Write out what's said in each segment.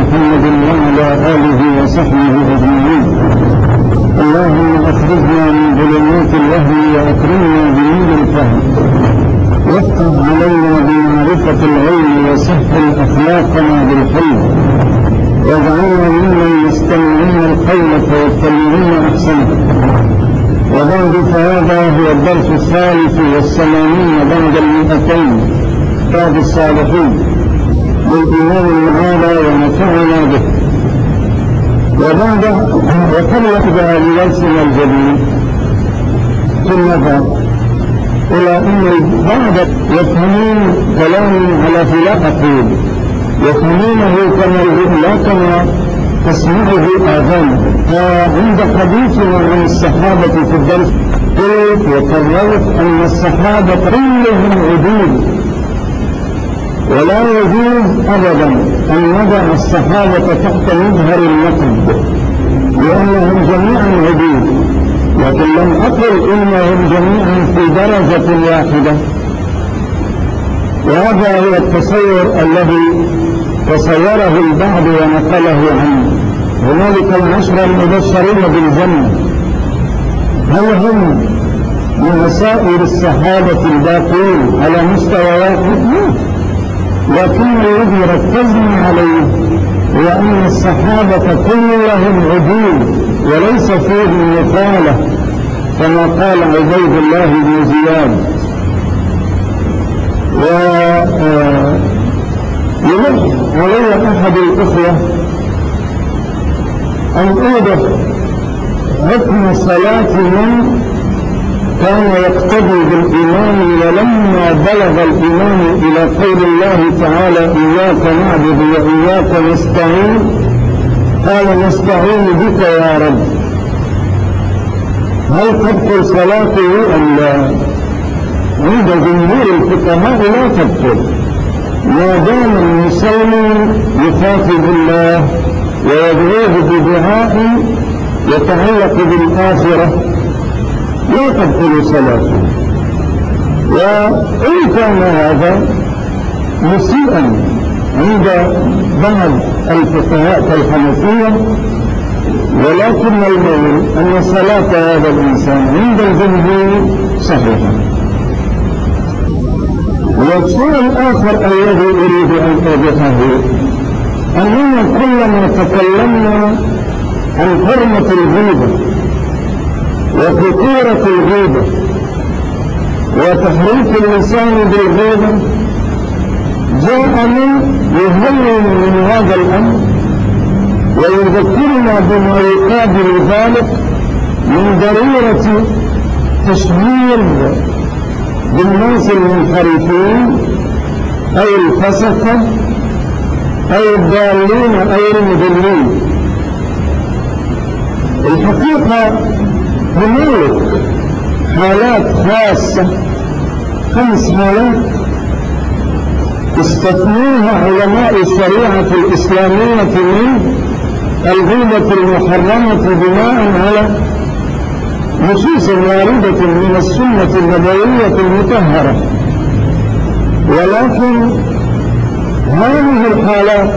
محمد وعلى آله وصحبه أجمعين. اللهم أخرجنا من ظلمات الوهم وأكرمنا بنور الفهم، وافتح علينا بمعرفة العلم وسهل أخلاقنا بالحلم، واجعلنا ممن يستمعون القول فيتبعون أحسنه. وبعد، فهذا هو الدرس 83 بعد 200 بعد الصالحين بالإيمان المعالى ونفعنا به. وبعد، وقبل إبداء درسنا الجديد في النظر إلى أن البعض يفهمون كلامي على خلاف أقول، يفهمونه لا كما تسمعه آذانه. فعند حديثنا عن الصحابة في الدرس قلت وقررت أن الصحابة كلهم عدول، ولا يجوز أبدا أن نضع الصحابة تحت مظهر النقد لأنهم جميعا عدول، لكن لم أقل إنهم جميعا في درجة واحدة. وهذا هو التصور الذي تصوره البعض ونقله عنه. هنالك 10 المبشرين بالجنة، هل هم من سائر الصحابة الباقين على مستوى واحد؟ لكن الذي ركزنا عليه هو أن الصحابة كلهم عدول وليس فيهم نفالة، كما قال عبيد الله بن زياد. ويلح علي أحد الإخوة أن أوضح حكم صلاة من كان يقتدي بالإمام، ولما بلغ الإمام إلى قول الله تعالى إياك نعبد وإياك نستعين قال نستعين بك يا رب، هل تبطل صلاته أم لا؟ عند جمهور الفقهاء لا تبطل ما دام المصلي يخاطب الله ويدعوه بدعاء يتعلق بالآخرة لا تبطل صلاته. وإن كان هذا مسيئا عند بعض الفقهاء كالحنفية، ولكن المهم أن صلاة هذا الإنسان عند الجمهور صحيحة. والشيء الآخر الذي أريد أن أوضحه أننا كلما تكلمنا عن حرمة الغيبة وخطورة الغيبة وتحريك اللسان بالغيبة، جاء من يهون من هذا الأمر ويذكرنا بما يقابل ذلك من ضرورة تشهير بالناس المنحرفين أو الفسقة أو الضالين أو المضلين. الحقيقة هنالك حالات خاصة، 5 حالات استثنوها علماء الشريعة الإسلامية من الغيبة المحرمة بناء على نصوص واردة من السنة النبوية المطهرة. ولكن هذه الحالات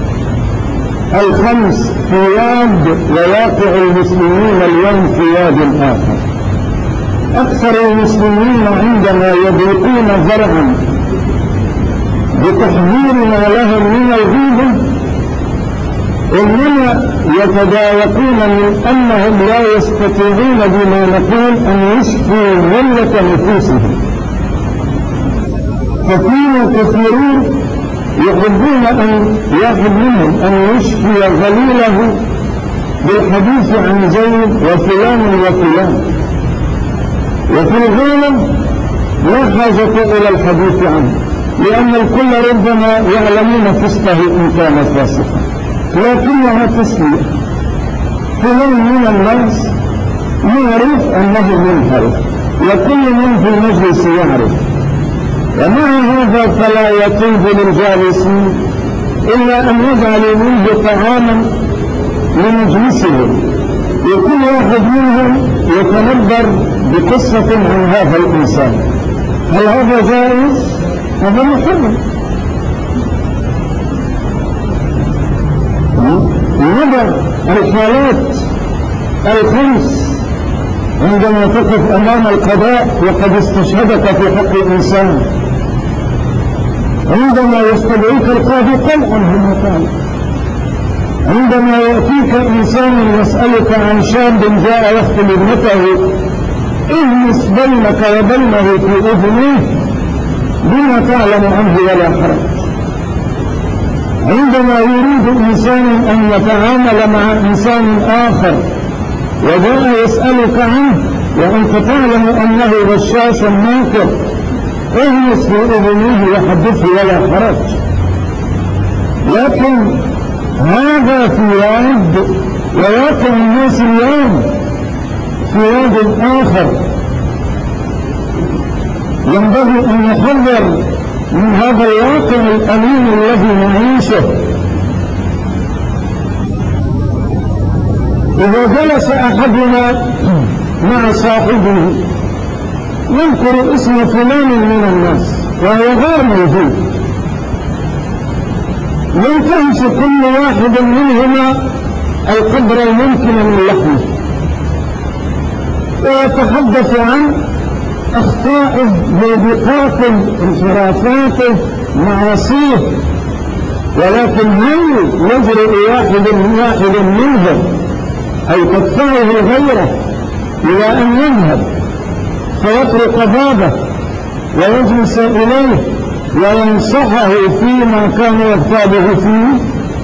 5 في يد وواقع المسلمين اليوم في يد آخر. أكثر المسلمين عندما يضيقون ذرعا بتحذيرنا لهم من الغيبة إنما يتضايقون من أنهم لا يستطيعون بما نقول أن يشفوا غلة نفوسهم. ففينا كثيرون يحبون أن يأخذ منهم أن يشفي غليله بالحديث عن زيد وفلان وفلان، وفي الغالب لا حاجة إلى الحديث عنه، لأن الكل ربما يعلمون فسقه إن كان فاسقا، لكنها تسلية. فلان من الناس يعرف أنه منحرف، وكل من في المجلس يعرف، ومع هذا فلا يطيب للجالسين إلا أن يجعلوا منه طعاما لمجلسهم، وكل واحد منهم يتنبر بقصة عن هذا الإنسان. هل هذا جائز؟ هذا محرم. الحالات الخمس عندما تقف أمام القضاء وقد استشهدك في حق الإنسان، عندما يستدعيك القاضي قل عنه ما قال، عندما يأتيك إنسان يسألك عن شاب جاء يقتل ابنته اهمس بينك وبينه في أذنه بما تعلم عنه ولا حرج. عندما يريد إنسان أن يتعامل مع إنسان آخر وجاء يسألك عنه وأنت تعلم أنه غشاش ماكر اهمس في أذنه وحدثه ولا حرج. لكن هذا في واد وواقع الناس اليوم في واد آخر ينبغي أن نحذر من هذا الواقع الأليم الذي نعيشه. إذا جلس أحدنا مع صاحبه يذكر اسم فلان من الناس وهو غير موجود، ينتهش كل واحد منهما القدر الممكن من لحمه ويتحدث عن أخطائه، موبقاته، انحرافاته، معاصيه، ولكن هل يجرؤ واحد منهم أو تدفعه غيره إلى أن يذهب فيطرق بابه ويجلس إليه وينصحه فيما كان يغتابه فيه؟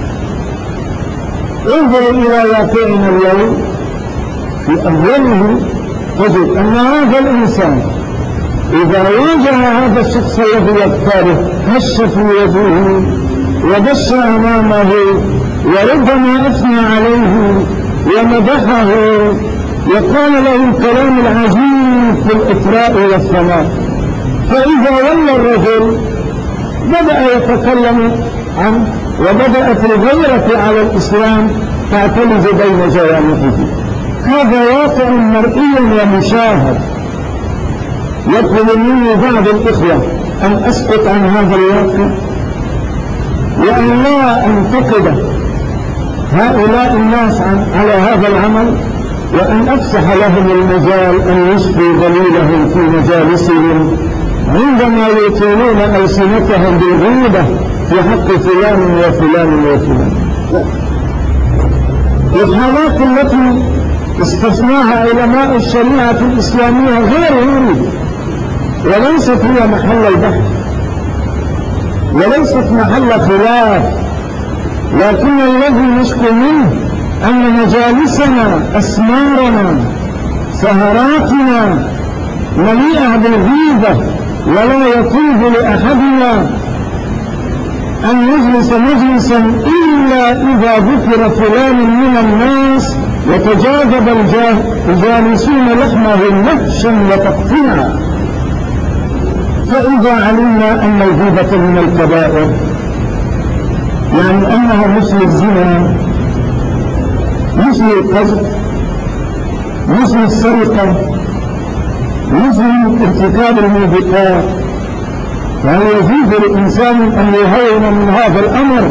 انظر إلى واقعنا اليوم، في أوله تجد أن هذا الإنسان إذا واجه هذا الشخص الذي يغتابه هش في وجهه ودش أمامه وربما أثنى عليه ومدحه وقال له الكلام العجيب في الإطراء والثناء. فإذا ولى الرجل بدأ يتكلم عنه وبدأت الغيرة على الإسلام تعتلج بين جوانحه. هذا واقع مرئي ومشاهد. يطلب مني بعض الإخوة أن أسقط عن هذا الواقع وأن لا أنتقد هؤلاء الناس على هذا العمل، وأن أفسح لهم المجال أن يشفوا ضليلهم في مجالسهم عندما يطيلون ألسنتهم بالغيبة في حق فلان وفلان وفلان. الحالات التي استثناها علماء الشريعة الإسلامية غير واردة وليست هي محل البحث وليست محل خلاف، لكن الذي نشكو منه أن مجالسنا، أسمارنا، سهراتنا مليئة بالغيبة، ولا يطيب لأحدنا أن يجلس مجلسا إلا إذا ذكر فلان من الناس وتجاذب الجالسون لحمه نهشا وتقطيعا. فإذا علمنا أن الغيبة من الكبائر، يعني أنها مثل الزنا، مثل القذف، مثل السرقة، مثل ارتكاب الموبقات، فهل يجوز للإنسان أن يهون من هذا الأمر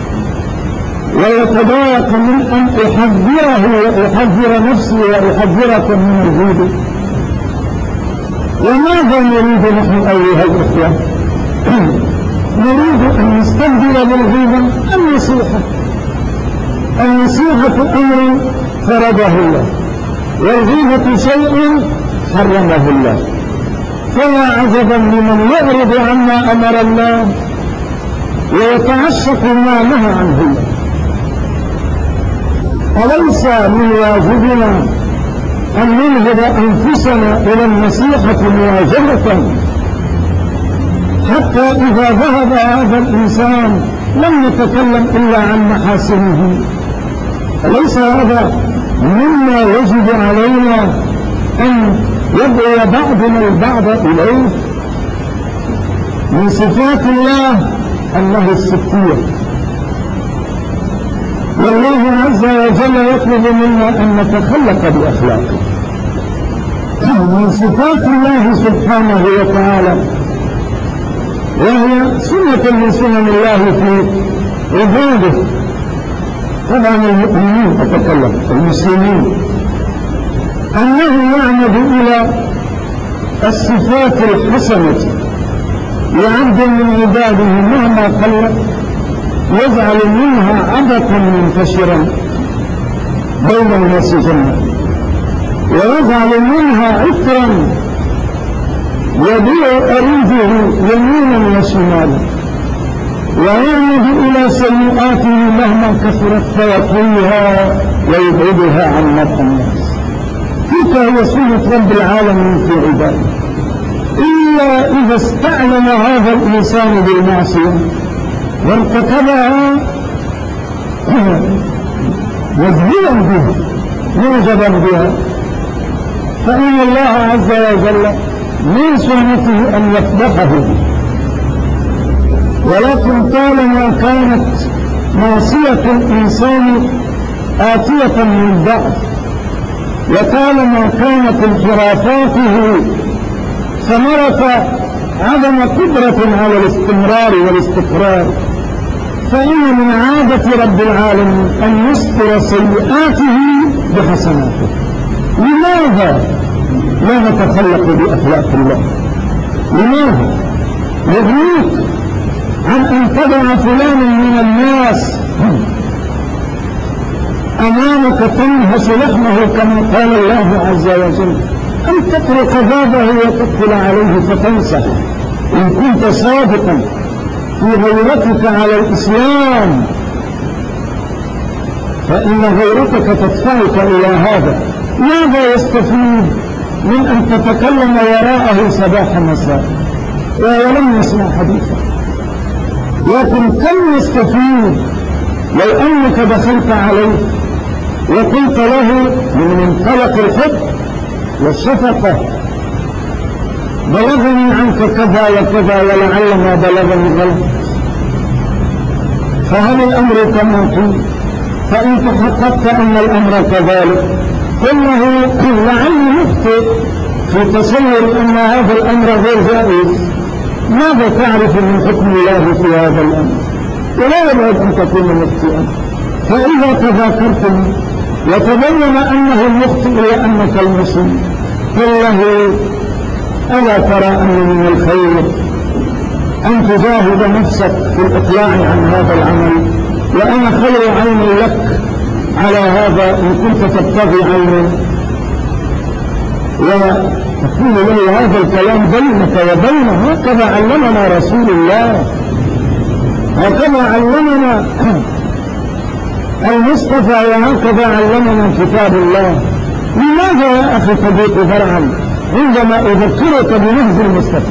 ويتضايق من أن أحذره وأحذر نفسي وأحذركم من الغيبة؟ وماذا نريد نحن أيها الأخوة؟ نريد أن نستبدل بالغيبة النصيحة. النصيحة أمر فرضه الله، والغيبة شيء حرمه الله. فيا عجبا لمن يعرض عما أمر الله ويتعشق ما نهى عنه الله. أليس من واجبنا أن ننهب أنفسنا إلى النصيحة مواجهة، حتى إذا ذهب هذا الإنسان لم نتكلم إلا عن محاسنه؟ أليس هذا مما يجب علينا أن يدعو بعضنا البعض إليه؟ من صفات الله أنه الستير، والله عز وجل يطلب منا أن نتخلق بأخلاقه. من صفات الله سبحانه وتعالى، وهي سنة من سنن الله في عباده، طبعا المؤمنين أتكلم المسلمين أنه يعمد إلى الصفات الحسنة لعبد من عباده مهما قل، يجعل منها عبثا منتشرا بين الناس جميعا، ويجعل منها عطرا يبيع أريده يمينا وشمالا، ويعمد إلى سيئاته مهما كثرت فيطويها ويبعدها عن مرء الناس. تلك هي سنة رب العالمين في عباده، إلا إذا استعلم هذا الإنسان بالمعصية وارتكبها مذهلا بها معجبا بها، فإن الله عز وجل من سنته أن يفضحه. ولكن طالما كانت معصية الإنسان آتية من بعد، وطالما كانت انحرافاته ثمرة عدم قدرة على الاستمرار والاستقرار، فإن من عادة رب العالمين أن يستر سيئاته بحسناته. لماذا لا نتخلق بأخلاق الله؟ لماذا يغنيك عن أن تدع فلانا من الناس أمامك تنهش لحمه كما قال الله عز وجل، أن تطرق بابه وتدخل عليه فتنسى إن كنت صادقا في غيرتك على الإسلام، فإن غيرتك تدفعك إلى هذا. ماذا يستفيد من أن تتكلم وراءه صباح مساء ولم يسمع حديثا؟ لكن كم يستفيد لو أنك دخلت عليه وقلت له من منطلق الحب والشفقة: بلغني عنك كذا وكذا ولعل ما بلغني غلط، فهل الأمر كما قلت؟ فإن تحققت أن الأمر كذلك قل له لعلي يخطئ في تصور أن هذا الأمر غير جائز، ماذا تعرف من حكم الله في هذا الأمر؟ ولا يبعد أن تكون مخطئا. فإذا تذاكرتم وتبين أنه المخطئ لأنك المسلم، قل له: ألا ترى أن من الخير أن تجاهد نفسك في الإقلاع عن هذا العمل، وأنا خير عين لك على هذا إن كنت تبتغي عينه، وتقول له هذا الكلام بينك وبينه. هكذا علمنا رسول الله، هكذا علمنا المصطفى، وهكذا علمنا كتاب الله. لماذا يا أخي تضيق ذرعا عندما أذكرك بنهج المصطفى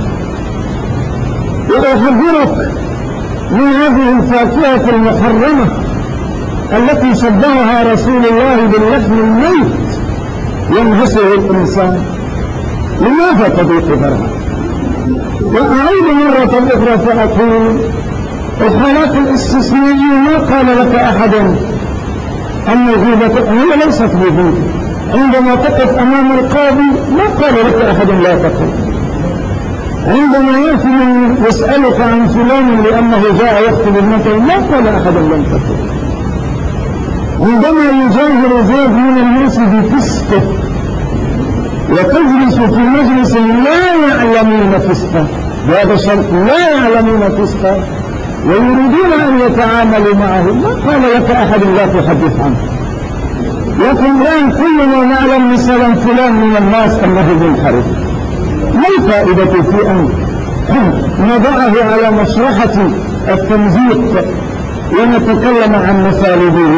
وأحذرك من هذه الفاكهة المحرمة التي شبهها رسول الله باللحم الميت ينهشه الإنسان؟ لماذا تضيق ذرعا؟ وأعيد مرة أخرى فأقول: الحالات الاستثنائية ما قال لك أحد أن الغيبة هي ليست بغيبة. عندما تقف أمام القاضي ما قال لك أحد لا تقف. عندما يأتي من يسألك عن فلان لأنه جاء يكتب المثل ما قال أحد لم تقف. عندما يجاهر زيد من الناس بفسقه وتجلس في مجلس لا يعلمون فسقه، هذا شرط لا يعلمون فسقه، ويريدون أن يتعاملوا معه، ما قال لك أحد لا تحدث عنه. لكن الآن كلنا نعلم مثلا فلان من الناس أنه منحرف، ما الفائدة في أن نضعه على مشرحة التمزيق ونتكلم عن مسالبه؟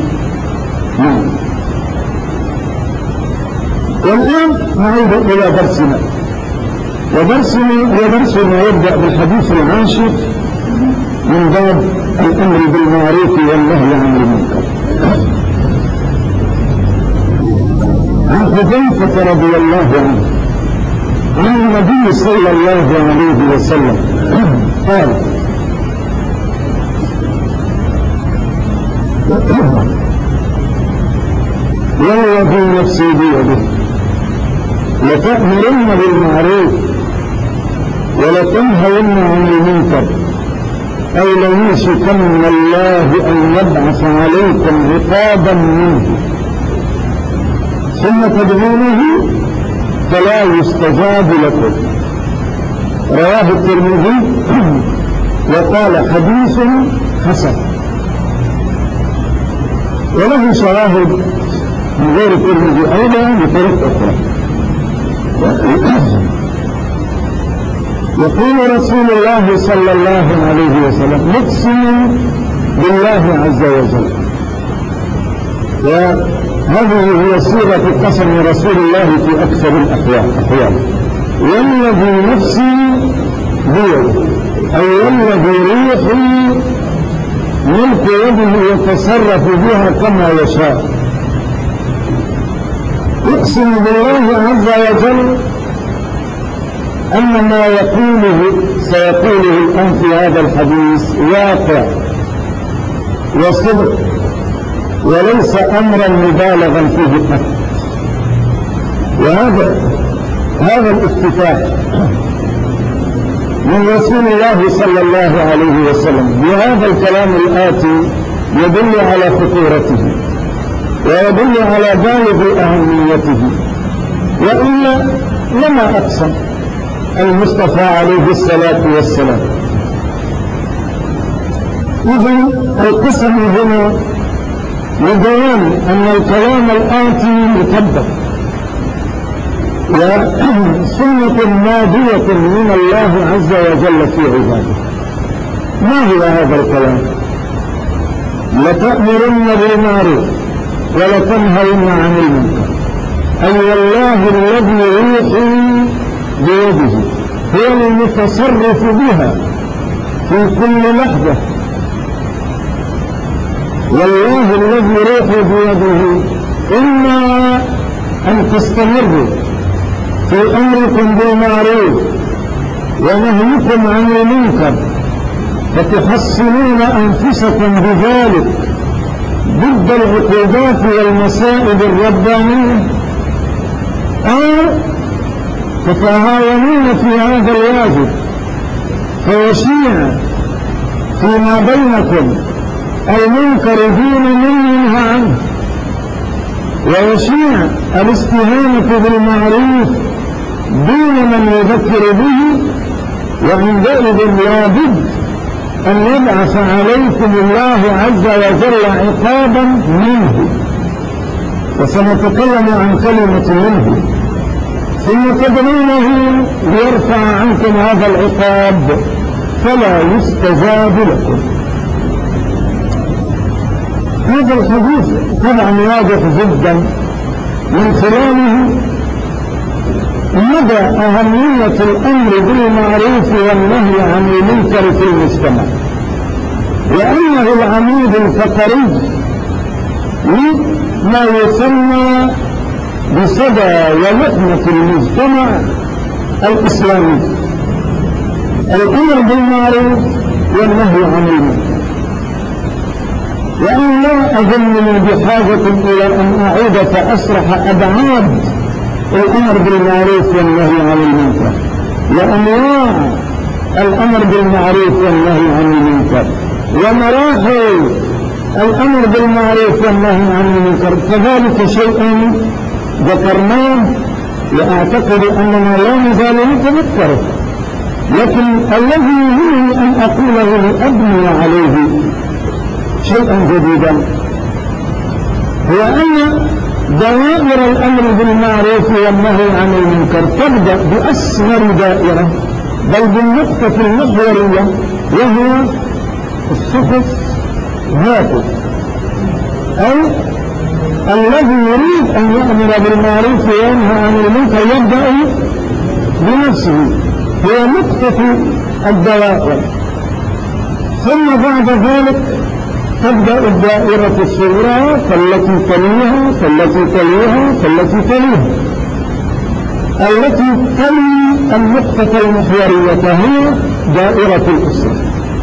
والآن نعود إلى درسنا، ودرسنا يبدأ بالحديث العاشر من باب الأمر بالمعروف والنهي عن المنكر. عن حذيفة رضي الله عنه عن النبي صلى الله عليه وسلم قال: والذي نفسي بيده لتأمرن بالمعروف ولتنهون عن المنكر أو ليوشكن الله أن يبعث عليكم عقابا منه ثم تدعونه فلا يستجاب لكم. رواه الترمذي وقال حديث حسن، وله شواهد من غير الترمذي أيضا بطريق أخرى. يقول رسول الله صلى الله عليه وسلم: اقسموا بالله عز وجل. وهذه هي صيغة قسم رسول الله في أكثر الأحوال: والذي نفسي بيده، أي والذي روحي ملك يده يتصرف بها كما يشاء. اقسم بالله عز وجل أن ما سيقوله الآن في هذا الحديث واقع وصدق، وليس أمرا مبالغا فيه قط. وهذا الافتتاح من رسول الله صلى الله عليه وسلم بهذا الكلام الآتي يدل على خطورته ويدل على بالغ أهميته، وإلا لما أقسم المصطفى عليه الصلاة والسلام. إذن القسم هنا لبيان أن الكلام الآتي مطبق وسنة ماضية من الله عز وجل في عباده. ما هو هذا الكلام؟ لتأمرن بالمعروف ولتنهون عن المنكر، أي والله الذي روحي بيده هو المتصرف بها في كل لحظة. والله الذي روحي بيده إما أن تستمروا في أمركم بالمعروف ونهيكم عن المنكر فتحصنون أنفسكم بذلك ضد العقوبات والمصائب الربانية، أو تتهاونون في هذا الواجب فيشيع فيما بينكم المنكر دون من ينهى عنه، ويشيع الاستهانة بالمعروف دون من يذكر به، وعندئذ لابد أن يبعث عليكم الله عز وجل عقابا منه، وسنتكلم عن كلمة منه، ثم تدعونه ليرفع عنكم هذا العقاب فلا يستجاب لكم. هذا الحديث طبعا واضح جدا من خلاله مدى أهمية الأمر بالمعروف والنهي عن المنكر في المجتمع، وأنه العمود الفقري لما يسمى بصدى ولحمة المجتمع الإسلامي: الأمر بالمعروف والنهي عن المنكر. وأن لا أظنني بحاجة إلى أن أعيد فأشرح أبعاد الأمر بالمعروف والنهي عن المنكر وأنواع الأمر بالمعروف والنهي عن المنكر ومراحل الأمر بالمعروف والنهي عن المنكر. كذلك شيء ذكرناه وأعتقد أننا لا نزال نتذكره، لكن الذي يهمني أن أقوله لأبني عليه شيئا جديدا هو أن دوائر الأمر بالمعروف والنهي عن المنكر تبدأ بأصغر دائرة، بل بالنقطة المحورية، وهو الشخص ذاته، أي الذي يريد أن يأمر بالمعروف وينهى عن المنكر يبدأ بنفسه، هي نقطة الدوائر. ثم بعد ذلك تبدأ الدائرة الصغرى فالتي تليها فالتي تليها فالتي تليها، التي تلي النقطة المحورية هي دائرة الأسرة.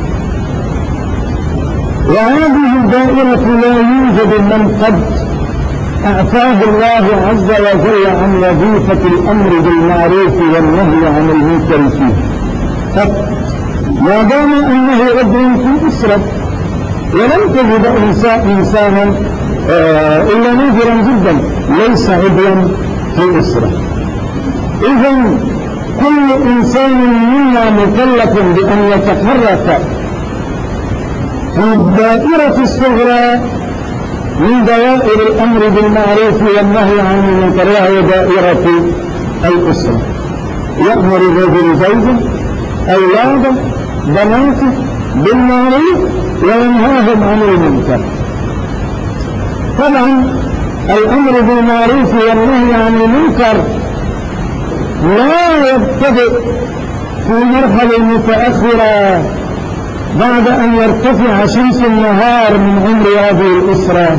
وهذه الدائرة لا يوجد من قد أعطاه الله عز وجل عن وظيفة الأمر بالمعروف والنهي عن المنكر فيه، ما دام أنه عضو في أسرة، ولم تجد إنسانا إلا نادرا جدا ليس عضوا في أسرة. إذن كل إنسان منا مكلف بأن يتحرك في الدائرة الصغرى من دوائر الأمر بالمعروف والنهي عن المنكر، وهي دائرة الأسرة. يأمر الرجل زوجه، أولاده، بناته بالمعروف وينهاهم عن المنكر. طبعا الأمر بالمعروف والنهي عن المنكر لا يبتدئ في مرحلة متأخرة بعد أن يرتفع شمس النهار من عمر هذه الأسرة،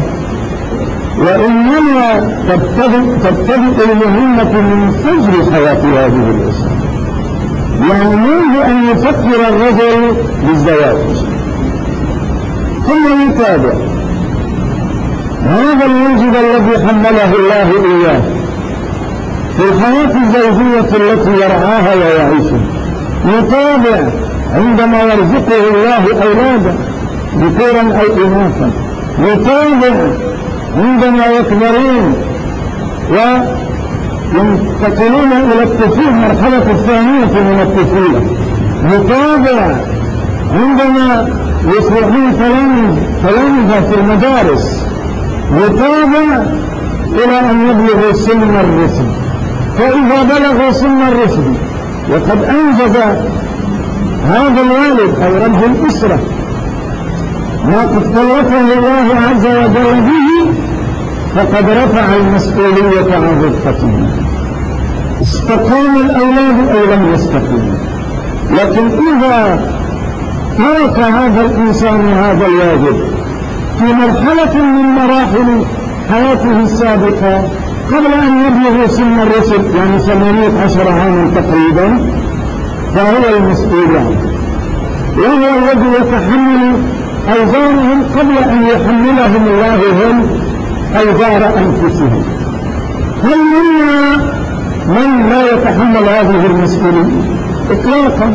وإنما تبتدئ المهمة من فجر حياة هذه الأسرة، يعني منذ أن يفكر الرجل بالزواج. ثم يتابع هذا الواجب الذي حمله الله إياه في الحياة الزوجية التي يرعاها ويعيشها. يتابع عندما يرزقه الله أولادا ذكورا أو إناثا، يتابع عندما يكبرون وينتقلون إلى الطفولة، المرحلة الثانية من الطفولة، يتابع عندما يصبحون تلامذة في المدارس، يتابع إلى أن يبلغوا سن الرشد. فإذا بلغوا سن الرشد وقد أنجز هذا الوالد أو رب الأسرة ما قد كلفه الله عز وجل به، فقد رفع المسؤولية عن رفقته. استقام الأولاد أو لم يستقيموا. لكن إذا ترك هذا الإنسان هذا الواجب في مرحلة من مراحل حياته السابقة قبل أن يبلغ سن الرشد، يعني 18 عاما تقريبا، فهو المسؤول عنه، وهو الذي يتحمل أوزارهم قبل أن يحملهم الله هم أوزار أنفسهم. هل منا من لا يتحمل هذه المسؤولية؟ إطلاقا.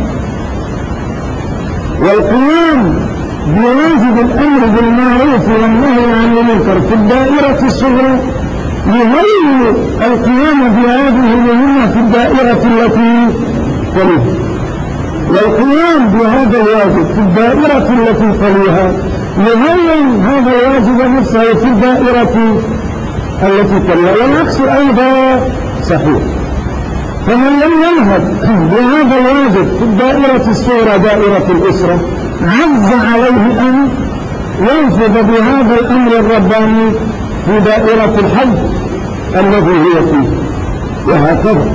والقيام بواجب الأمر بالمعروف والنهي عن المنكر في الدائرة الصغرى يهيئ القيام بهذه المهمة في الدائرة التي تليها، والقيام بهذا الواجب في الدائرة التي تليها يهيئ هذا الواجب نفسه في الدائرة التي تليها، والعكس أيضا صحيح. فمن لم ينهض بهذا الواجب في الدائرة الصغرى دائرة الأسرة عز عليه أن ينفذ بهذا الأمر الرباني في دائرة الحج الذي هو فيه. وهكذا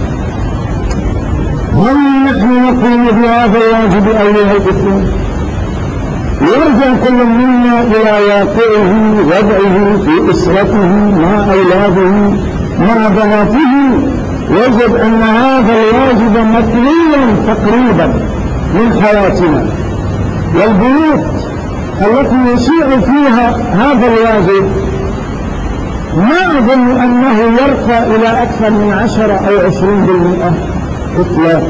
هل نحن نقوم بهذا الواجب أيها الإسلام؟ يرجع كل منا إلى واقعه وضعه في أسرته مع أولاده مع بناته، يجب أن هذا الواجب مطلوبا تقريبا من حياتنا. والبيوت التي يشيع فيها هذا الواجب ما أظن أنه يرقى إلى أكثر من 10 أو 20% إطلاقا.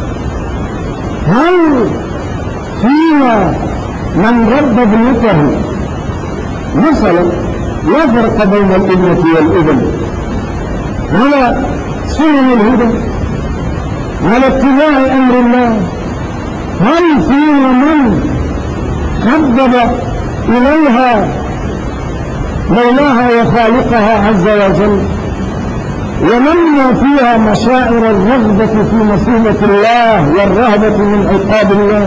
هل فينا من رب ابنته مثلا لا فرق بين الابنة والابن على سنن الهدى على اتباع أمر الله؟ هل فينا من حبب إليها مولاها وخالقها عز وجل ونمى فيها مشاعر الرغبة في مصيبة الله والرهبة من عقاب الله؟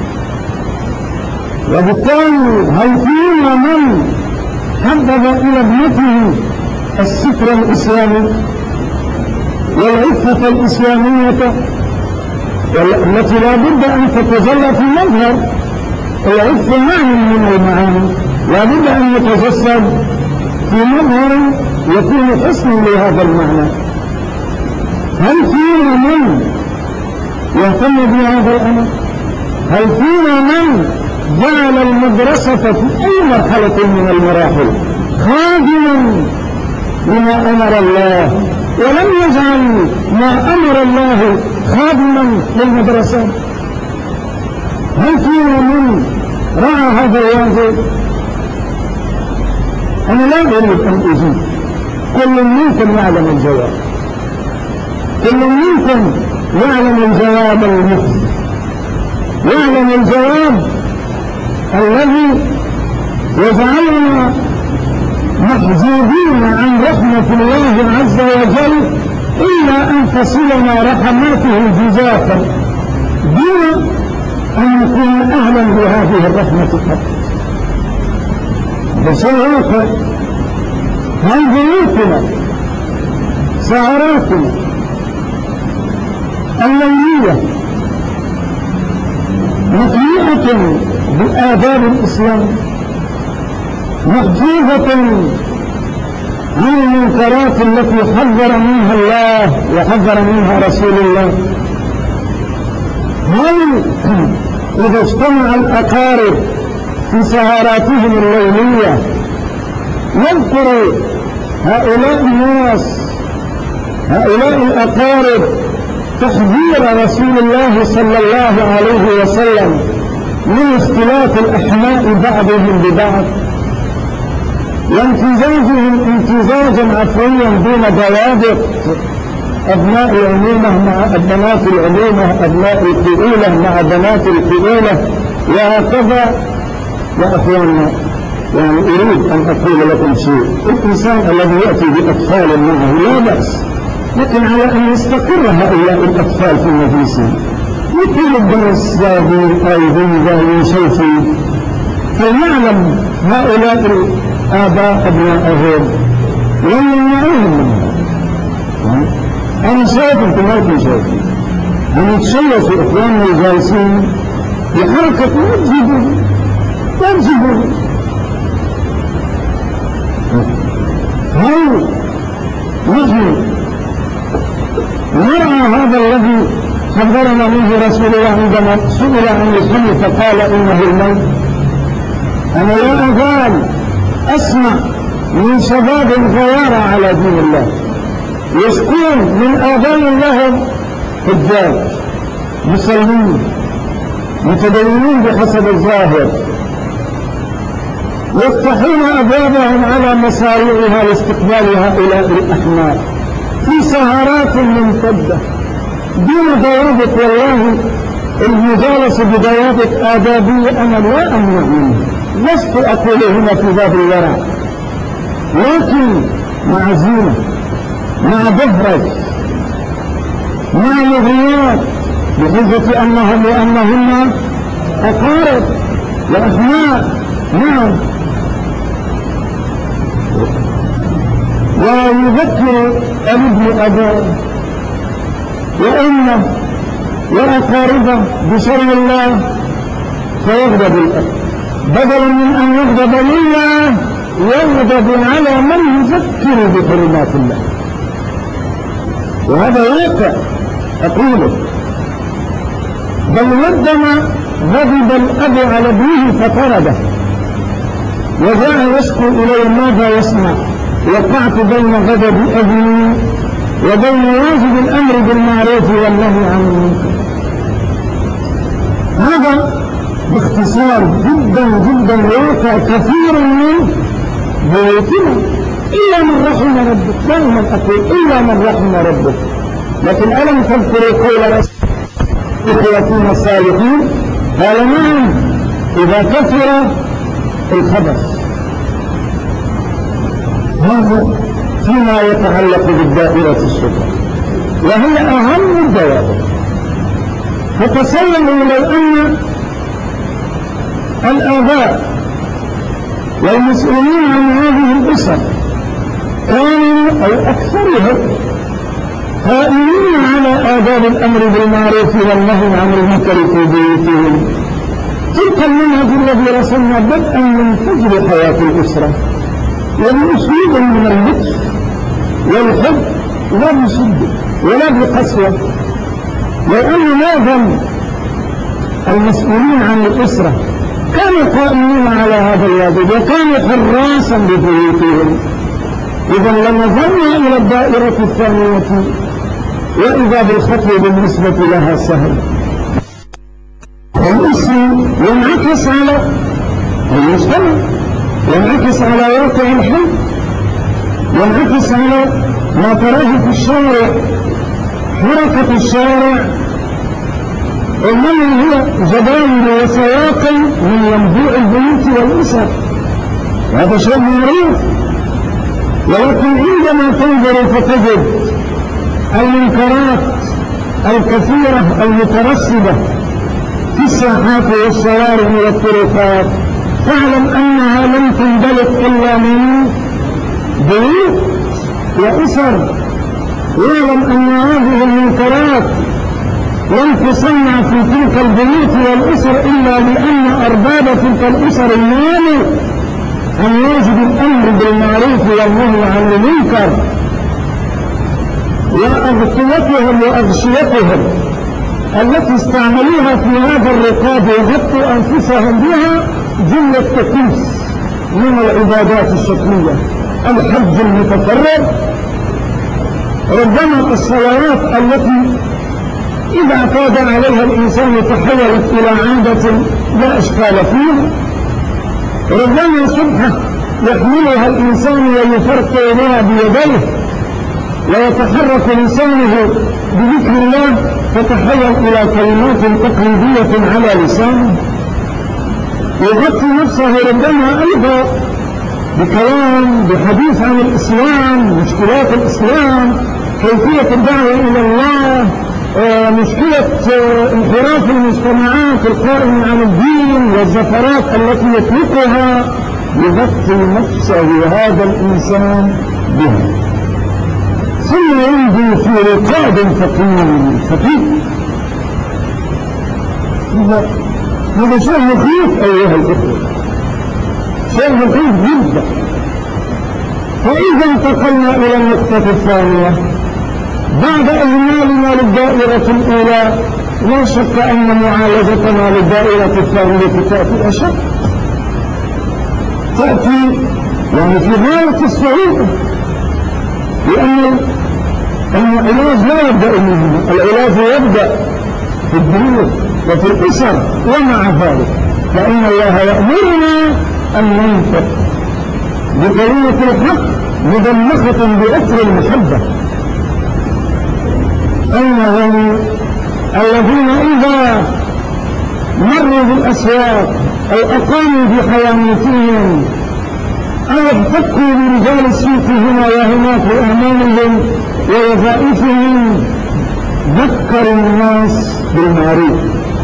وبالتالي هل فينا من حبب إلى ابنته الستر الإسلامي والعفة الإسلامية التي لا بد أن تتجلى في مظهر العفة معنى من المعاني، لا بد أن يتجسد في مظهر يكون حسنا لهذا المعنى؟ هل فينا من يهتم بهذا الأمر؟ هل فينا من جعل المدرسة في أي مرحلة من المراحل خادما لما أمر الله، ولم يجعل ما أمر الله خادما للمدرسة؟ هل فينا من رأى هذا الواجب؟ أنا لا أريد أن أجيب، كل منكم يعلم الجواب، كل منكم يعلم الجواب المخزي، يعلم الجواب الذي يجعلنا محجوبين عن رحمة الله عز وجل إلا أن تصلنا رحماته جزافا دون أن نكون أهلا بهذه الرحمة قط. بشرعاتنا، هل بيوتنا، سهراتنا الليلية مطلوعة بآداب الإسلام، محفوظة عن المنكرات التي حذر منها الله وحذر منها رسول الله. هل إذا اجتمع الأقارب في سهراتهم الليلية يذكر هؤلاء الناس، هؤلاء الأقارب، تحذير رسول الله صلى الله عليه وسلم من اختلاط الأحماء بعضهم ببعض وامتزاجهم امتزاجا عفويا دون ضوابط، أبناء العمومة مع بنات العمومة، أبناء الفئولة مع بنات الفئولة، وهكذا. يا أخواننا، يعني أريد أن أقول لكم شيء، الإنسان الذي يأتي بأطفال معه لا بأس، لكن على أن يستقر هؤلاء الأطفال في مجلسهم، يكون الدرس ذاهب أيضا ذاهب شيخي، فلنعلم هؤلاء الآباء أبنائهم لن يمنعوهم منها. أنا شايف أنتم ما تشايفون، أنا أتشيش إخواننا الجالسين بحركة تنجبوا. هل نحن نرى هذا الذي حذرنا منه رسول الله عندما سئل عن الخمر فقال إنه الموت؟ أنا لا أزال أسمع من شباب غيارى على دين الله يشكون من آذان لهم حجاج مسلمين متدينين بحسب الظاهر يفتحون أبوابهم على مصاريعها لاستقبال هؤلاء الأحمار في سهرات ممتدة دون ضوابط. والله المجالسة بضوابط آدابية أنا لا أمنع منه، لست أقول هنا في باب الورع، لكن مع زينة، مع بهرج، مع مغنيات، بحجة أنهم وأنهن أقارب وأحماء. نعم. ويذكر الابن أباه وأمه وأقاربه بشر الله فيغضب الأب، بدلا من أن يغضب لله يغضب على من يذكر بحرمات الله. وهذا واقع أقوله. بل ربما غضب الأب على ابنه فطرده وجاء يشكو إليه ماذا يصنع، وقعت بين غضب أبي وبين واجب الأمر بالمعروف والنهي عن المنكر. هذا باختصار جدا جدا واقع كثير من بيوتنا، إلا من رحم ربك. دائما أقول إلا من رحم ربك. لكن ألم تذكروا قول رسول يكون الصالحين؟ قال نعم إذا كثر الخبث. هذا فيما يتعلق بالدائرة الصغرى وهي أهم الدوائر. فتصوروا لو أن الآباء والمسؤولين عن هذه الأسر كانوا أو أكثرهم قائمين على آداب الأمر بالمعروف والنهي عن المنكر في بيوتهم، تلك المنهج الذي رسمنا بدءا من فجر حياة الأسرة وبأسلوب من اللطف والحب لا بشدة ولا بقسوة. لأن معظم المسؤولين عن الأسرة كانوا قائمين على هذا الواجب وكانوا حراسا ببيوتهم. إذا لنظرنا إلى الدائرة الثانية وإذا بالخطر بالنسبة لها سهل. الاسم ينعكس على المجتمع، ينعكس على واقع الحي، ينعكس على ما تراه في الشارع. حركة الشارع إنما هي جبال وسواق من ينبوع البيوت والأسر، هذا شيء معروف. ولكن عندما تنظر فتجد المنكرات الكثيرة المترسبة في الساحات والشوارع والطرقات، فاعلم أنها لم تندلق إلا من بيوت وأسر. واعلم أن هذه المنكرات لم تصنع في تلك البيوت والأسر إلا لأن أرباب تلك الأسر المال أن يجب الأمر بالمعروف والنهي عن المنكر، وأغطيتهم وأغشيتهم التي استعملوها في هذا الرقاب وغطوا أنفسهم بها جملة تكيس من العبادات الشكلية، الحج المتكرر، ربما الصلوات التي إذا اعتاد عليها الإنسان تحولت إلى عادة لا إشكال فيها، ربما سبحة يحملها الإنسان ويفرق بها بيديه ويتحرك لسانه بذكر الله فتحول إلى كلمات تقليدية على لسانه، يغطي نفسه ربما أيضا بكلام بحديث عن الإسلام، مشكلات الإسلام، كيفية الدعوة إلى الله، مشكلة انحراف المجتمعات القائمة عن الدين والزفرات التي يطلقها، يغطي نفسه هذا الإنسان بها، ثم يمضي في رقاب ثقيل. هذا شيء مخيف أيها الأخوة، شيء مخيف جدا. فإذا انتقلنا إلى النقطة الثانية بعد إهمالنا للدائرة الأولى، لا شك أن معالجتنا للدائرة الثانية تأتي أشد، تأتي يعني في غاية الصعوبة، لأن العلاج لا يبدأ منه، العلاج يبدأ في البيوت وفي الأسر. ومع ذلك فإن الله يأمرنا أن ننفق بكلمة الحق مدمخة بأثر المحبة. أنهم الذين إذا مروا بالأسواق أو أقاموا في حياميتهم أو احتكوا برجال السوق هنا وهناك وأمامهم ووظائفهم ذكروا الناس بالمعروف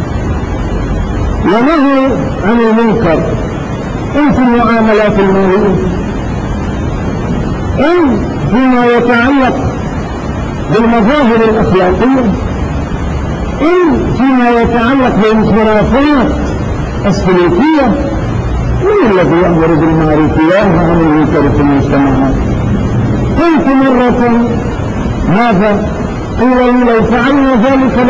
ونهوا عن المنكر، إن في المعاملات المالية، إن فيما يتعلق بالمظاهر الأخلاقية، إن فيما يتعلق بالانحرافات السلوكية. من الذي يأمر بالمعروف وينهى عن المنكر في المجتمعات؟ قلت مرة ماذا؟ قيل لو فعلنا ذلك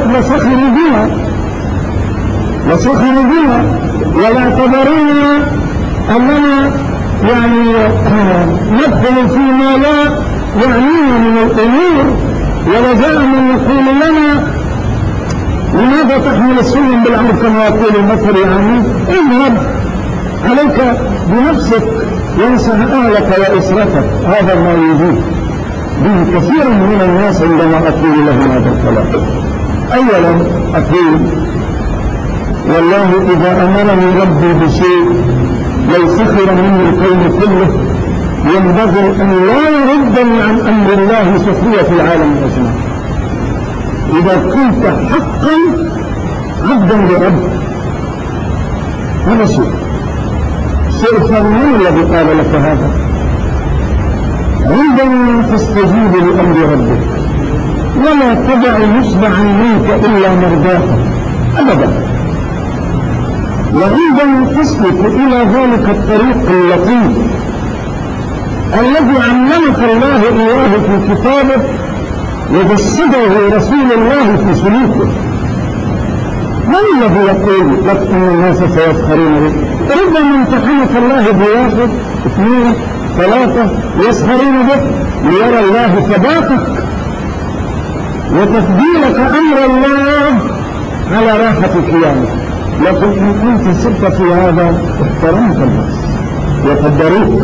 لسخروا بنا ولاعتبرونا أننا يعني ندخل فيما لا يعنينا من الأمور، ولجاء من يقول لنا لماذا تحمل السلم بالعمر كما يقول المثل، يعني اذهب عليك بنفسك وانصح أهلك وأسرتك. هذا ما يجيب به كثير من الناس عندما أقول لهم هذا الكلام. أولا أقول والله إذا أمرني ربي بشيء لو سخر مني الكون كله ينبغي أن لا يردني عن أمر الله سخرية العالم أجمع. إذا كنت حقا عبدا لرب، هذا شيء ثاني. من الذي قال لك هذا؟ عندما تستجيب لأمر ربك ولا تدع مصبعا منك إلا مرضاته أبدا، وعندما تسلك إلى ذلك الطريق اللطيف الذي علمك الله إياه في كتابه وجسده رسول الله في سلوكه. من الذي يقول لك أن الناس سيسخرون بك؟ ربما امتحنك الله بواحد اثنين ثلاثة يسخرون بك ليرى الله ثباتك وتفضيلك أمر الله على راحة قيامك. لكن إن أنت سبت في هذا احترمت الناس وقدروك.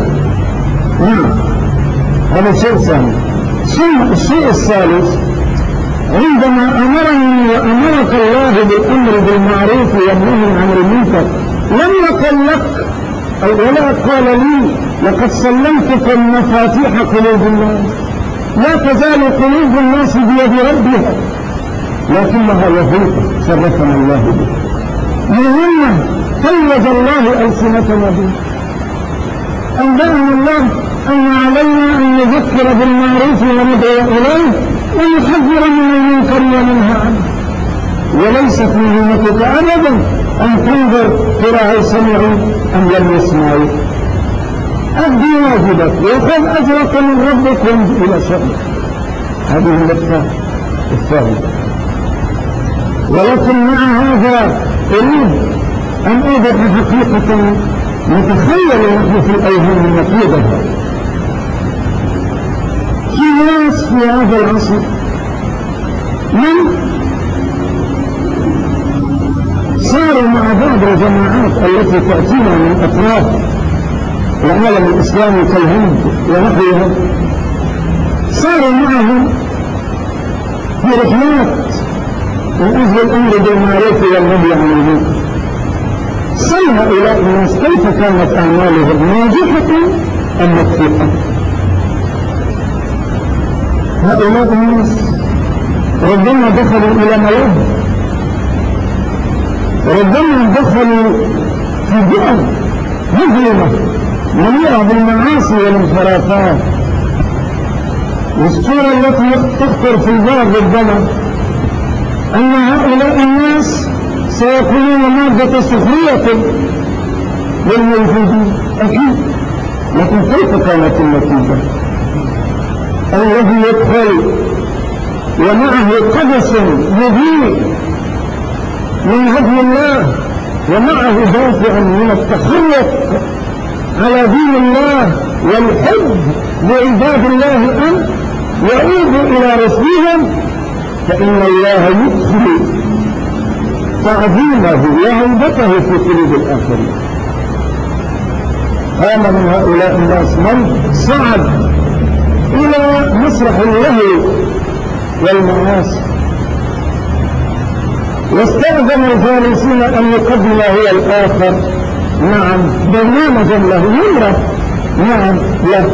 هذا شيء ثاني. الشيء الثالث، عندما أمرني وأمرك الله بالأمر بالمعروف والنهي عن المنكر لم يقل لك ولا قال لي لقد سلمتكم مفاتيح قلوب الناس، لا تزال قلوب الناس بيد ربها، لكنها وثيقة شرفنا الله به. مهمة فوز الله ألسنتنا به. أنبأنا الله أن علينا أن نذكر بالمعروف وندعو إليه ونحذر من المنكر وننهى عنه، وليست مهمتك أبدا أن تنظر ترى هل سمعوا أم لم يسمعوا. أدي واجبك وخذ أجرك من ربك وانظر إلى شأنك. هذه النقطة الثالثة. ولكن مع هذا أريد أن أوضح حقيقة نتخيل نحن في الأيام نقيضها. في ناس في هذا العصر من صاروا مع بعض الجماعات التي تأتينا من أطراف العالم الإسلامي كالهند ونحوها، صاروا معهم في رحلات من أجل الأمر بالمعروف والنهي عن المنكر. سل هؤلاء الناس كيف كانت أعمالهم، ناجحة أم مخفية؟ هؤلاء الناس ربما دخلوا إلى ملاهي، ربما دخلوا في بيئة مظلمة مليئة بالمعاصي والانحرافات. والصورة التي تخطر في البال ربما أن هؤلاء الناس سيكونون مادة سخرية للموجودين أكيد. لكن كيف كانت النتيجة؟ الذي يدخل ومعه قدس مضيء من هدي الله ومعه دافع من التخلق على دين الله والحب لعباد الله أن يعودوا إلى رسولهم، فإن الله يدخل تعظيمه وهيبته في قلوب الآخرين. قام من هؤلاء الناس من صعد إلى مسرح اللهو والمعاصي واستأذن الجالسين أن يقدم هو الآخر برنامجا له نمرة له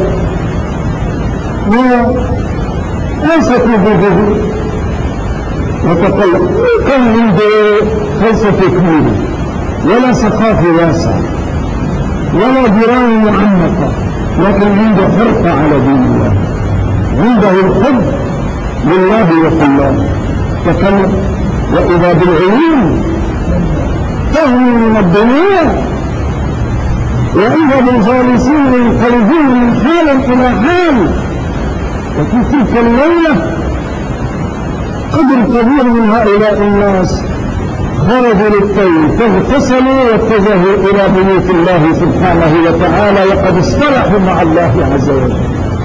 وأنسكوا به وتقول كان عنده فلسفة كبيرة ولا ثقافة واسعة ولا دراية معمقة، لكن عنده حرقة على دين الله، عنده الحب لله وحلاه. تكلم وإذا بالعيون تهوي من الدنيا، وإذا بالجالسين ينقلبون من حال إلى حال. وفي تلك الليلة قدر كبير من هؤلاء الناس خرجوا للطيب فاغتسلوا واتجهوا إلى بيوت الله سبحانه وتعالى وقد اصطلحوا مع الله عز وجل.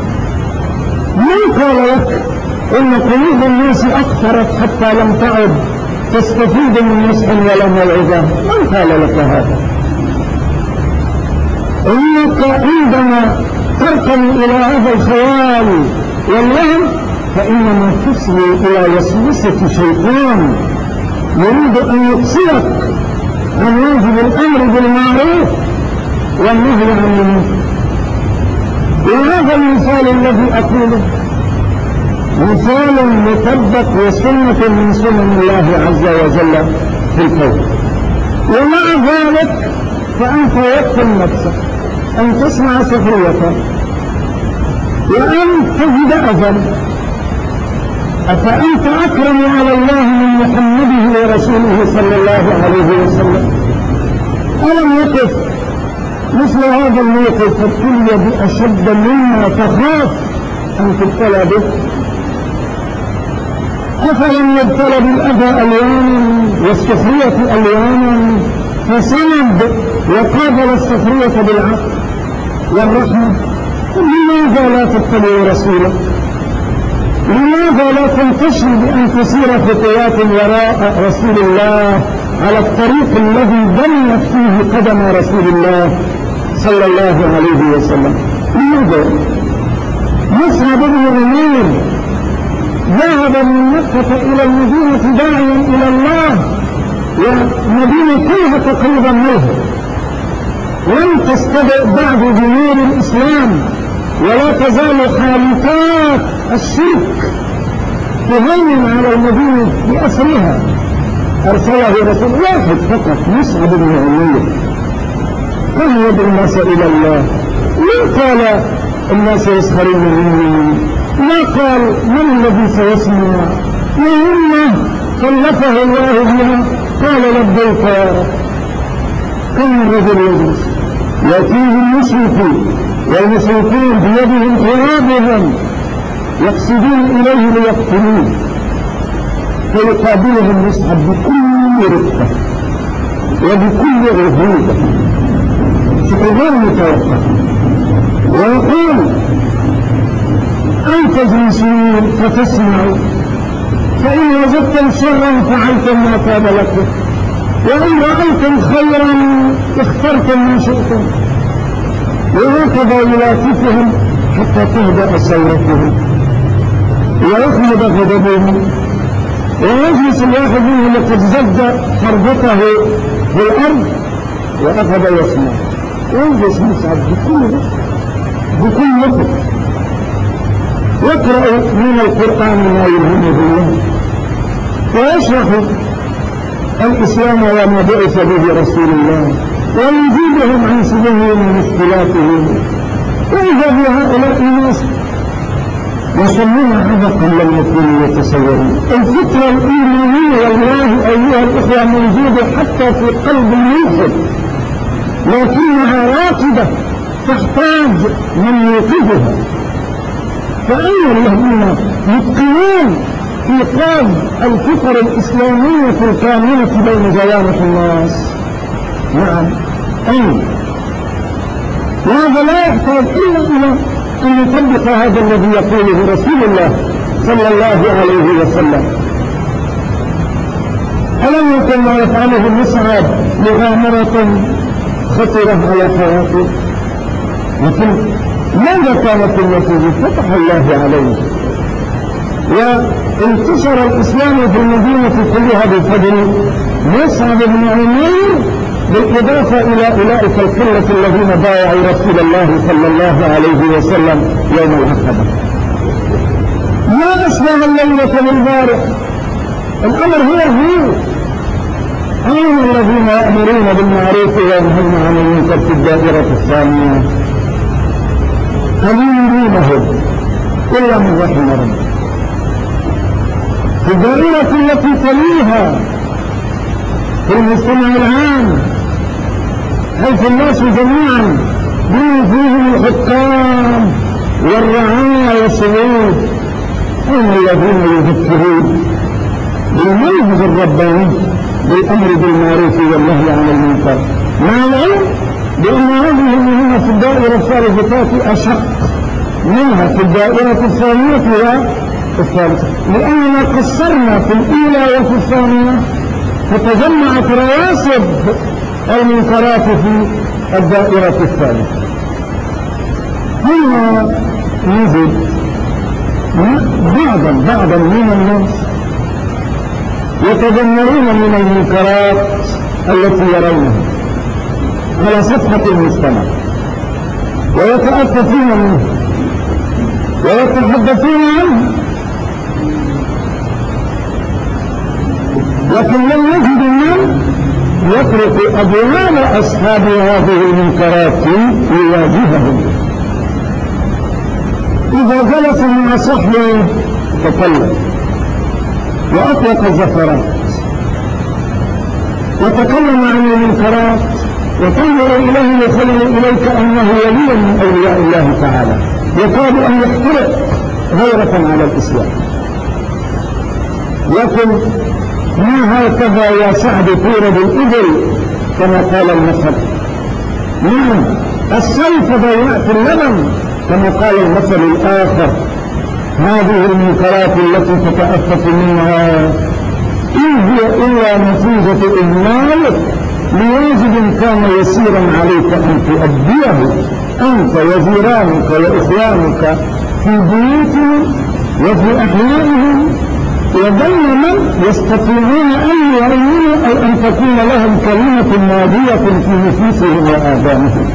من قال لك إن قلوب الناس أكثرت حتى لم تعد تستفيد من نصح ولا موعظة؟ من قال لك هذا؟ إنك عندما تركن إلى هذا الخيال والوهم فإنما تصل إلى وسوسة شيطان يريد أن يقصرك عن واجب الأمر بالمعروف والنهي عن المنكر. وهذا المثال الذي أقوله مثال مثبت وسنة من سنن الله عز وجل في الكون. ومع ذلك فأنت يكفي نفسك أن تسمع سخرية وأن تجد أذى. أفأنت أكرم على الله من محمده ورسوله صلى الله عليه وسلم؟ ألم يقف مثل هذا الموقف فابتلي بأشد مما تخاف أن تبتلى به؟ أفلم يبتلى بالأذى ألوانا والسخرية ألوانا فسند وقابل السخرية بالعقل والرحمة؟ لماذا لا تتبع رسوله؟ لماذا لا تنتشر بأن تسير خطوات وراء رسول الله على الطريق الذي دمت فيه قدم رسول الله صلى الله عليه وسلم. لماذا؟ مصعب بن عمير ذهب من مكة إلى المدينة داعيا إلى الله، والمدينة كلها تقريبا منه، لم تستبق بعد بنور الإسلام، ولا تزال حالكات الشرك تهيمن على المدينة بأسرها. أرسله رسول واحد فقط، مصعب بن عمير، كان يدعو الناس إلى الله. ما قال الناس يسخرون مني، ما قال من الذي سيسمع، وإنه كلفه الله بها قال لبيك يا رب. كان الرجل يجلس يأتيه المشركين والمشركين بيدهم قرابهم يقصدون إليه ليقتلوه، فيقابلهم مصعب بكل رفقة وبكل عهودة غير متوقع، ويقول أنت جنسيين فتسمعوا، فإن وجدتم شرا فعلتم ما تاب لكم، وإن رأيتم خيرا اخترتم ما شئتم. وهكذا يلافتهم حتى تهدأ ثورتهم ويخمد غضبهم، ويجلس الواحد منهم لقد زد حربته في الأرض وأخذ يسمع، ويجلس مصعب بكل لطف يقرأ من القرآن ما يلهمه الله، ويشرح الإسلام وما بعث به رسول الله، ويجيبهم عن سبلهم ومشكلاتهم. وإذا بهؤلاء الناس يصلون عبقا لم يكونوا يتصورون. الفكرة الإيمانية والله أيها الإخوة موجودة حتى في قلب الملحد، لكنها راكبة تحتاج من يوقظها. فأين الذين يتقنون إيقاظ الفكر الإسلامية الكاملة بين جوانح الناس؟ نعم، أين؟ وهذا لا يحتاج إلا إلى أن يطبق هذا الذي يقوله رسول الله صلى الله عليه وسلم. ألم يكن ما يفعله مصعب مغامرة خطرة على حياته؟ لكن ماذا كانت النتيجة؟ فتح الله عليه، وانتشر الإسلام في المدينة كلها بفضل مصعب بن عمير، بالإضافة إلى أولئك القلة الذين بايعوا رسول الله صلى الله عليه وسلم يوم العقبة. ما أشبه الليلة بالبارح، الأمر هو أين الذين يأمرون بالمعروف وينهون عن المنكر في الدائرة الثانية؟ قليل دونهم إلا من رحم ربه. في الدائرة التي تليها في المجتمع العام، حيث الناس جميعا بما فيهم الحكام والرعايا والشيوخ، هم الذين يذكرون بالمنهج الرباني بالأمر بالمعروف والنهي عن المنكر، مع العلم بأن هذه المهمة في الدائرة الثالثة أشق منها في الدائرة الثانية والثالثة، لأننا قصرنا في الأولى وفي الثانية، فتجمعت رواسب المنكرات في الدائرة الثالثة. هنا نجد بعضا من الناس يتذمرون من المنكرات التي يرونها على سطحة المجتمع، ويتأسفون منه ويتحدثون عنه، لكن لم يجد من يترك أبواب أصحاب هذه المنكرات ليواجههم. إذا جلس مع صحبه تكلم وأطلق الزفرات وتكلم عن المنكرات، وتنظر إليه يخلي إليك أنه ولي من أولياء الله تعالى، يكاد أن يحترق غيرة على الإسلام. لكن ما هكذا يا سعد تورد الإبل كما قال المثل، نعم السيف ضيعت اللبن كما قال المثل الآخر. هذه المنكرات التي تتأسف منها إن هي إلا نتيجة إهمالك لواجب كان يسيرا عليك أن تؤديه أنت وجيرانك وإخوانك في بيوتهم وفي أحيائهم، وبين من يستطيعون أن يعينوا أو أن تكون لهم كلمة نادية في نفوسهم وآذانهم.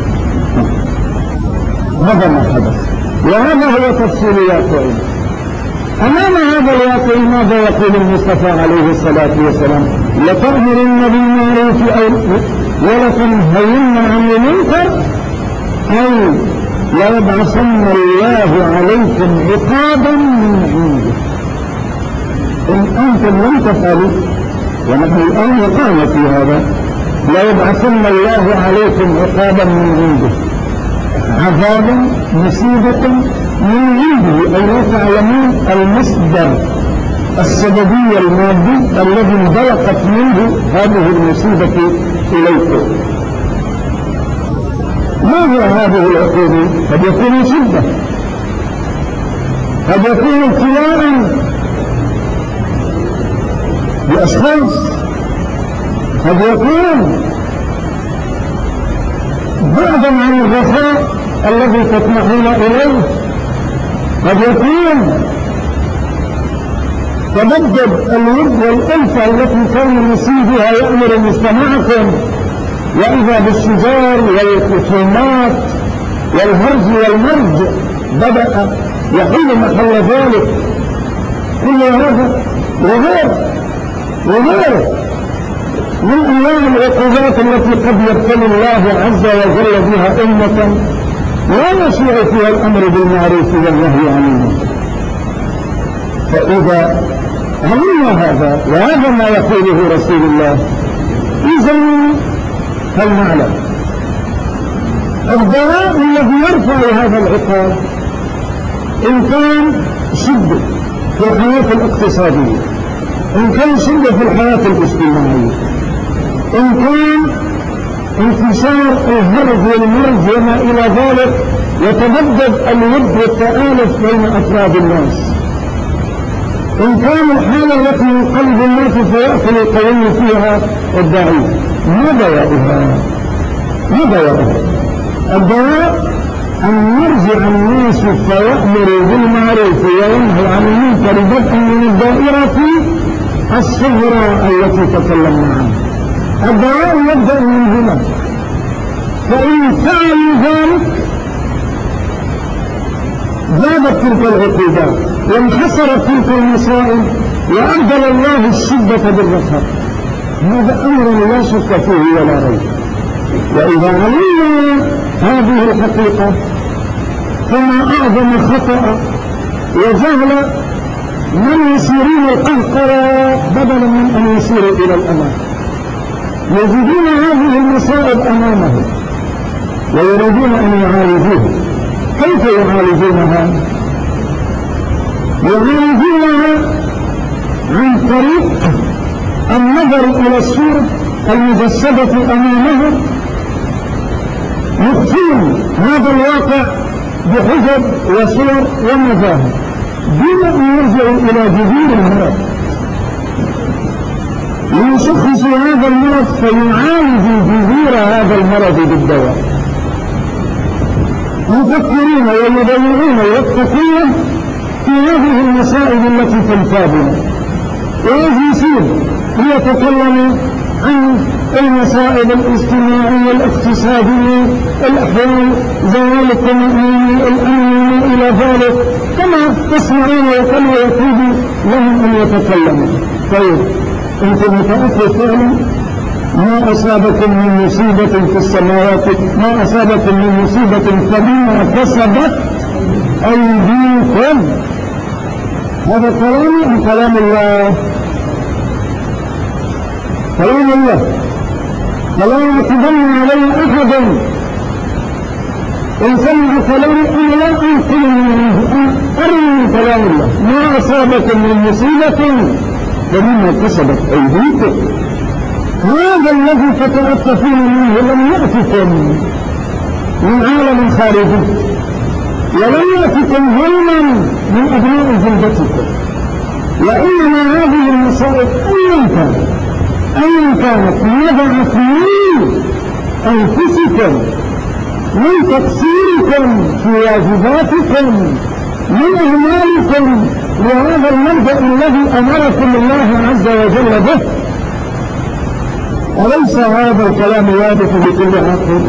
هذا ما حدث، وهذا هو تفصيل واقعي. أمام هذا الواقع ماذا يقول المصطفى عليه الصلاة والسلام؟ لتأمرن بالمعروف ولتنهين عن المنكر أو ليبعثن الله عليكم عقابا من عنده. إن أنتم لم تفعلوا، ونحن الآن وقعنا في هذا، ليبعثن الله عليكم عقابا من عنده، عذابا مصيبة من عنده. أي لا تعلمون المصدر السببي المادي الذي انطلقت منه هذه المصيبة إليكم. ما هي هذه العقوبة؟ قد يكون شدة، قد يكون ابتلاء بأشخاص، قد يكون بعدا عن الرخاء الذي تطمحون إليه، قد يكون تبدد الود والألفة التي كان نسيبها يأمر مجتمعكم، وإذا بالشجار والخصومات والهرج والمرج بدأ يحل محل ذلك. كل هذا وغير من أنواع العقوبات التي قد يبتلي الله عز وجل بها أمة لا يشيع فيها الأمر بالمعروف والنهي عن المنكر. فإذا علمنا هذا وهذا ما يقوله رسول الله، إذن فلنعلم الدواء الذي يرفع هذا العقاب إن كان شدة في الحياة الاقتصادية، إن كان شدة في الحياة الاجتماعية، إن كان انتشار الهرج والمرج وما إلى ذلك، وتبدد الود والتآلف بين أفراد الناس، إن كان الحالة التي ينقلب الناس فيأكل القوي فيها الضعيف. ما دواؤها؟ الدواء أن يرجع الناس فيأمروا بالمعروف وينهوا عن المنكر بدءا من الدائرة الصغرى التي تكلمنا عنها. الدواء يبدأ من هنا، فإن فعلوا ذلك زادت تلك العقوبات وانحصرت تلك المصائب وأبدل الله الشدة بالرخاء. هذا أمر لا شك فيه ولا ريب. وإذا علمنا هذه الحقيقة فما أعظم خطأ وجهل من يسيرون القهقرة بدلا من أن يسيروا إلى الأمام، يجدون هذه المصائب أمامهم ويريدون أن يعالجوها. كيف يعالجونها؟ يعالجونها عن طريق النظر إلى الصورة المجسدة أمامهم، يخفون هذا الواقع بحجج وصور ومظاهر دون أن يرجعوا إلى جذور المرض، ليشخصوا هذا المرض فيعالجوا جذور هذا المرض بالدواء. يفكرون ويضيعون الوقت كله في هذه المصائب التي تنتابنا، ويجلسون ليتكلموا عن المصائب الاجتماعية الاقتصادية، الأحوال زوال الطمأنينة، الأمن إلى ذلك، كما تسمعون وكما يطلب لهم أن يتكلموا. طيب أنتم متأكد فعلا ما أصابكم من مصيبة في السماوات، ما أصابكم من مصيبة فبما كسبت أيديكم. هذا كلام أم كلام الله؟ كلام الله. فلا يعتبرنا عليه أحد إن سمع كلامي أنا لا أنقل منه، أرني كلام الله. ما أصابكم من مصيبة فبما كسبت أيديكم. هذا الذي تتأسفون منه لم يأتكم من عالم خارجي، ولم يأتكم ظلما من أبناء جلدتكم، وإنما هذه المصائب أيا كانت نبعت من أنفسكم، من تقصيركم في واجباتكم، من أعمالكم لهذا المبدأ الذي أمركم الله عز وجل به. أليس هذا الكلام واضح بكل عقل؟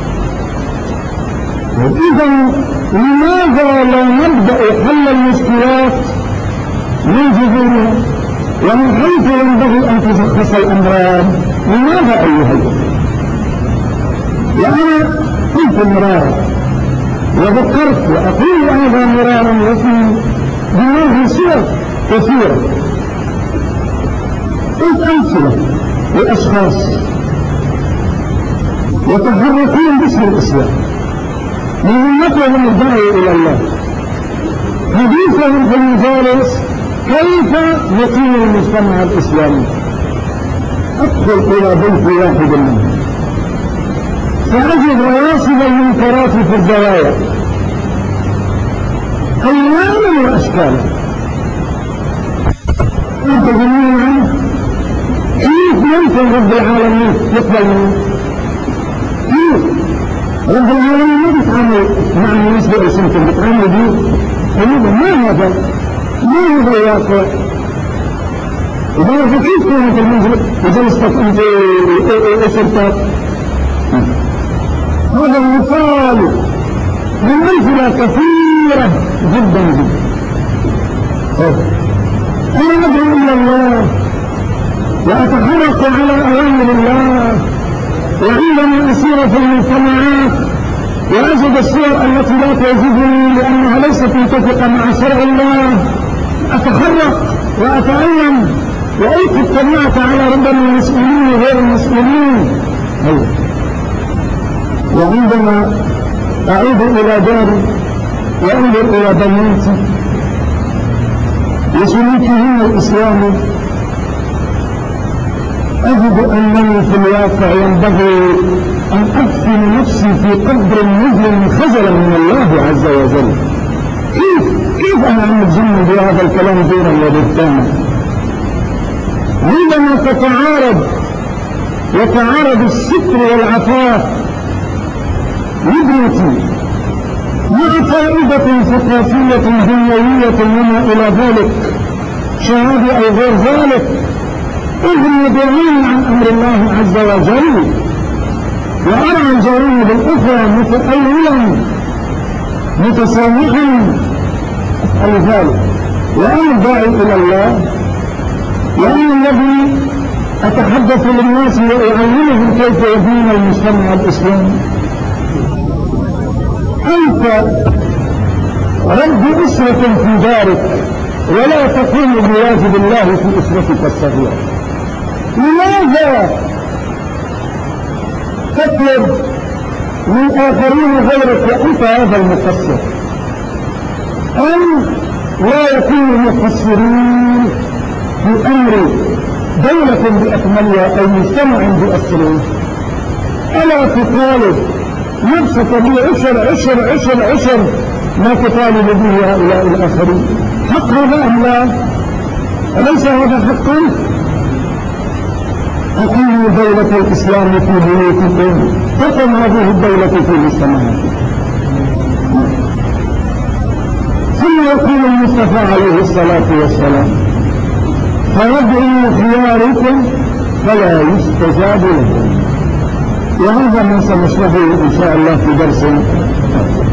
إذا لماذا لا نبدأ حل المشكلات من جذورها ومن حيث ينبغي أن تشخص الأمراض؟ لماذا أيها الأخوة؟ وأنا قلت مرارا وذكرت وأقول أيضا مرارا وفي دماغي صور كثيرة، قلت أمثلة لأشخاص يتحركون باسم الإسلام من همتهم الداعي إلى الله، حديثهم في المجالس كيف يقيم المجتمع الإسلامي. أدخل إلى بيت واحد منهم فأجد رواسب المنكرات في الزوايا ألوانا وأشكالا. أنت جميعا كيف يمكن رب العالمين يقبل منه؟ كيف رب العالمين ما بيتعامل مع الناس بألسنتهم، بيتعامل بيه قلوبا. ما هذا الواقع؟ إذا كيف كانت المنزل وجلستك أنت أسرتك؟ هذا المثال من أمثلة كثيرة جدا. أنا أدعو إلى الله وأتحرك على أوامر الله، وعندما أسير في المجتمعات وأجد الصور التي لا تعجبني لأنها ليست متفقة مع شرع الله أتحرك وأتعلم وألقي الطبيعة على ربنا المسؤولين وغير المسؤولين. وعندما أعود إلى داري وأنظر إلى بناتي وسلوكهن الإسلامي أجد أنني في الواقع ينبغي أن أدفن نفسي في قبر مظلم خجلا من الله عز وجل. كيف أنا عم أتجنب بهذا الكلام دورا وبهتانا؟ عندما يتعارض الستر والعفاف لابنتي مع فائدة ثقافية دنيوية وما إلى ذلك شهادة أو غير ذلك، إذن يدعون عن أمر الله عز وجل، وأرى الجوانب الأخرى متأولا متسامحا لذلك. وأنا داعي إلى الله، وأنا الذي أتحدث للناس وأعلمهم كيف يدين المجتمع الإسلامي. أنت رب أسرة في دارك ولا تقوم بواجب الله في أسرتك الصغيرة. لماذا تطلب من آخرين غيرك وأنت هذا المقصر؟ أن لا يكونوا مقصرين في أمر دولة بأكملها أو مجتمع بأسره. ألا تطالب نفسك بعشر ما تطالب به هؤلاء الآخرين؟ حق هذا أم لا؟ أليس هذا حقا؟ أقيموا دولة الإسلام في بيوتكم تقم هذه الدولة في مجتمعاتكم. ثم يقول المصطفى عليه الصلاة والسلام: فيدعو خياركم فلا يستجاب لهم. وهذا ما سنشرحه إن شاء الله في درس